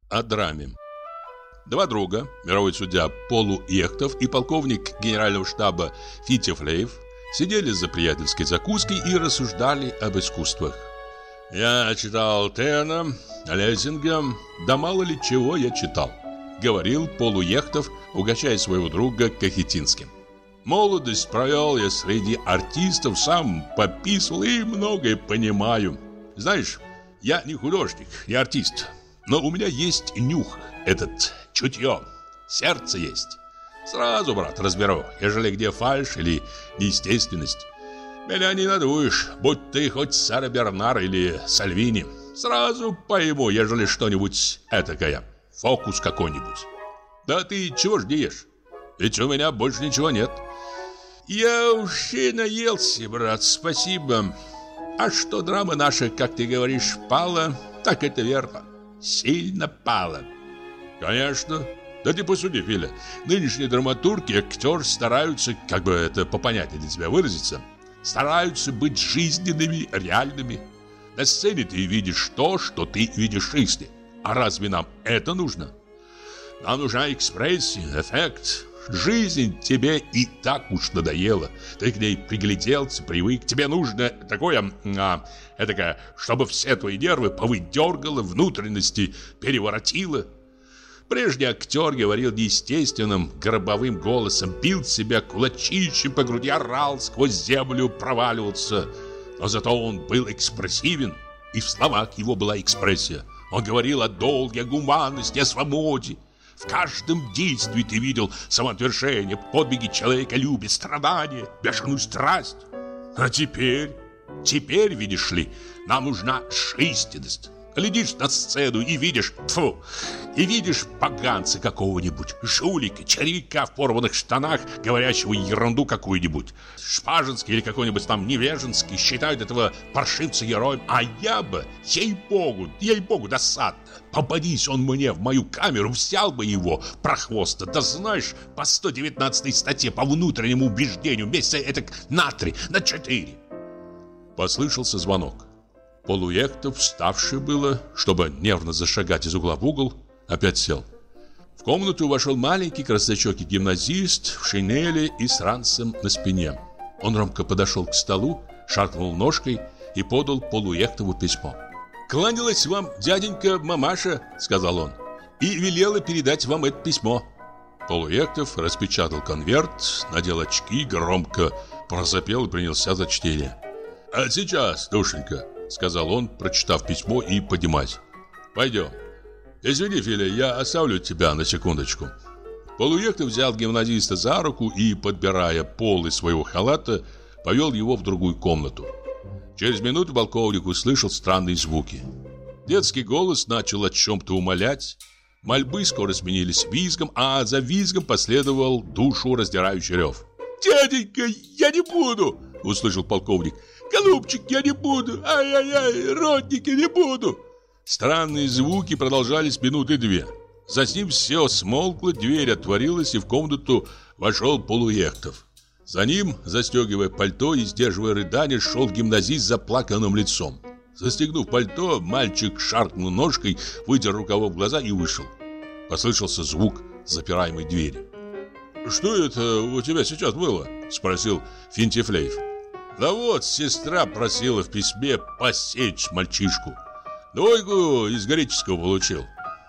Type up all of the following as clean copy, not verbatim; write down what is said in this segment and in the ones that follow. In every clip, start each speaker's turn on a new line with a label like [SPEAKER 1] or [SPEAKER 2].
[SPEAKER 1] О драме. Два друга, мировой судья Полу Ехтов и полковник генерального штаба Финтифлеев, сидели за приятельской закуской и рассуждали об искусствах. «Я читал Тена, Лессинга, да мало ли чего я читал», — говорил Полу Ехтов, угощая своего друга Кахетинским. «Молодость провел я среди артистов, сам пописывал и многое понимаю. Знаешь, я не художник, не артист, но у меня есть нюх, этот чутье, сердце есть. Сразу, брат, разберу, ежели где фальшь или неестественность. Меня не надуешь, будь ты хоть Сара Бернар или Сальвини. Сразу пойму, ежели что-нибудь этакое, фокус какой-нибудь. Да ты чего ждешь? Ведь у меня больше ничего нет». «Я уж и наелся, брат, спасибо. А что драма наша, как ты говоришь, пала, так это верно. Сильно пала». «Конечно. Да ты посуди, Филя. Нынешние драматурги, актер стараются, как бы это попонятнее для тебя выразиться, стараются быть жизненными, реальными. На сцене ты видишь то, что ты видишь в жизни. А разве нам это нужно? Нам нужна экспрессия, эффект. Жизнь тебе и так уж надоела. Ты к ней пригляделся, привык. Тебе нужно такое, этакое, чтобы все твои нервы повыдергало, внутренности переворотило». Прежде актер говорил неестественным, гробовым голосом, бил себя кулачищем по груди, орал, сквозь землю проваливался. Но зато он был экспрессивен, и в словах его была экспрессия. Он говорил о долге, о гуманности, о свободе. В каждом действии ты видел самоотвержение, подвиги человеколюбия, страдания, бешеную страсть. А теперь, видишь ли, нам нужна жизненность. Глядишь на сцену и видишь, поганца какого-нибудь, жулика, червяка в порванных штанах, говорящего ерунду какую-нибудь. Шпажинский или какой-нибудь там Невежинский считают этого паршивца героем, а я бы, ей-богу, досадно. Попадись он мне в мою камеру, взял бы его, прохвоста, да знаешь, по 119 статье по внутреннему убеждению, месяца этак на 3, на 4. Послышался звонок. Полу Ехтов, вставший было, чтобы нервно зашагать из угла в угол, опять сел. В комнату вошел маленький краснощекий гимназист в шинели и с ранцем на спине. Он ромко подошел к столу, шаркнул ножкой и подал Полу Ехтову письмо. «Кланялась вам дяденька мамаша», — сказал он, — «и велела передать вам это письмо». Полу Ехтов распечатал конверт, надел очки, громко прозапел и принялся за чтение. «А сейчас, душенька», — сказал он, прочитав письмо и поднимаясь. «Пойдем. Извини, Филя, я оставлю тебя на секундочку». Полу Ехтов взял гимназиста за руку и, подбирая полы своего халата, повел его в другую комнату. Через минуту полковник услышал странные звуки. Детский голос начал о чем-то умолять. Мольбы скоро сменились визгом, а за визгом последовал душу раздирающий рев. «Дяденька, я не буду!» — услышал полковник. «Голубчик, я не буду! Ай-яй-яй, родники, не буду!» Странные звуки продолжались минуты две. Затем все смолкло, дверь отворилась, и в комнату вошел Полу Ехтов. За ним, застегивая пальто и сдерживая рыдание, шел гимназист с заплаканным лицом. Застегнув пальто, мальчик шаркнул ножкой, вытер рукавом глаза и вышел. Послышался звук запираемой двери. «Что это у тебя сейчас было?» — спросил Финтифлеев. «Да вот, сестра просила в письме посечь мальчишку. Двойку из греческого получил.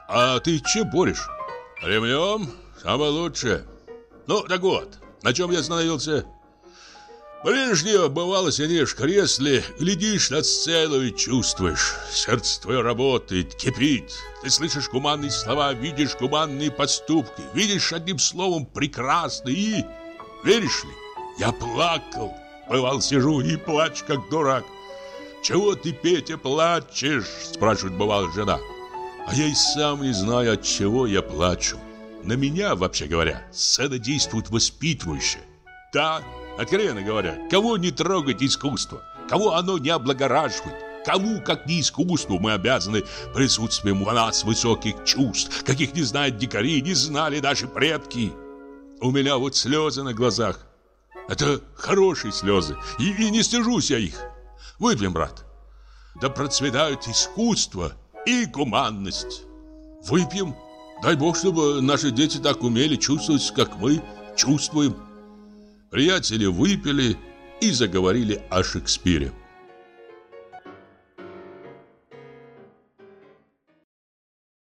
[SPEAKER 1] А ты чем борешь?» «Ремнем, самое лучшее. Ну, так вот, на чем я остановился?» «Прежде бывало сидишь в кресле, глядишь на сцену и чувствуешь. Сердце твое работает, кипит. Ты слышишь гуманные слова, видишь гуманные поступки. Видишь, одним словом, прекрасно и... Веришь ли, я плакал. Бывал, сижу и плачу, как дурак. «Чего ты, Петя, плачешь?» — спрашивает, бывало, жена. А я и сам не знаю, от чего я плачу. На меня, вообще говоря, сцена действует воспитывающе. Да, откровенно говоря, кого не трогать искусство, кого оно не облагораживает, кому, как не искусству, мы обязаны присутствием у нас высоких чувств, каких не знают дикари, не знали наши предки. У меня вот слезы на глазах. Это хорошие слезы, и не стыжусь я их. Выпьем, брат. Да процветают искусство и гуманность. Выпьем. Дай бог, чтобы наши дети так умели чувствовать, как мы чувствуем. Приятели выпили и заговорили о Шекспире.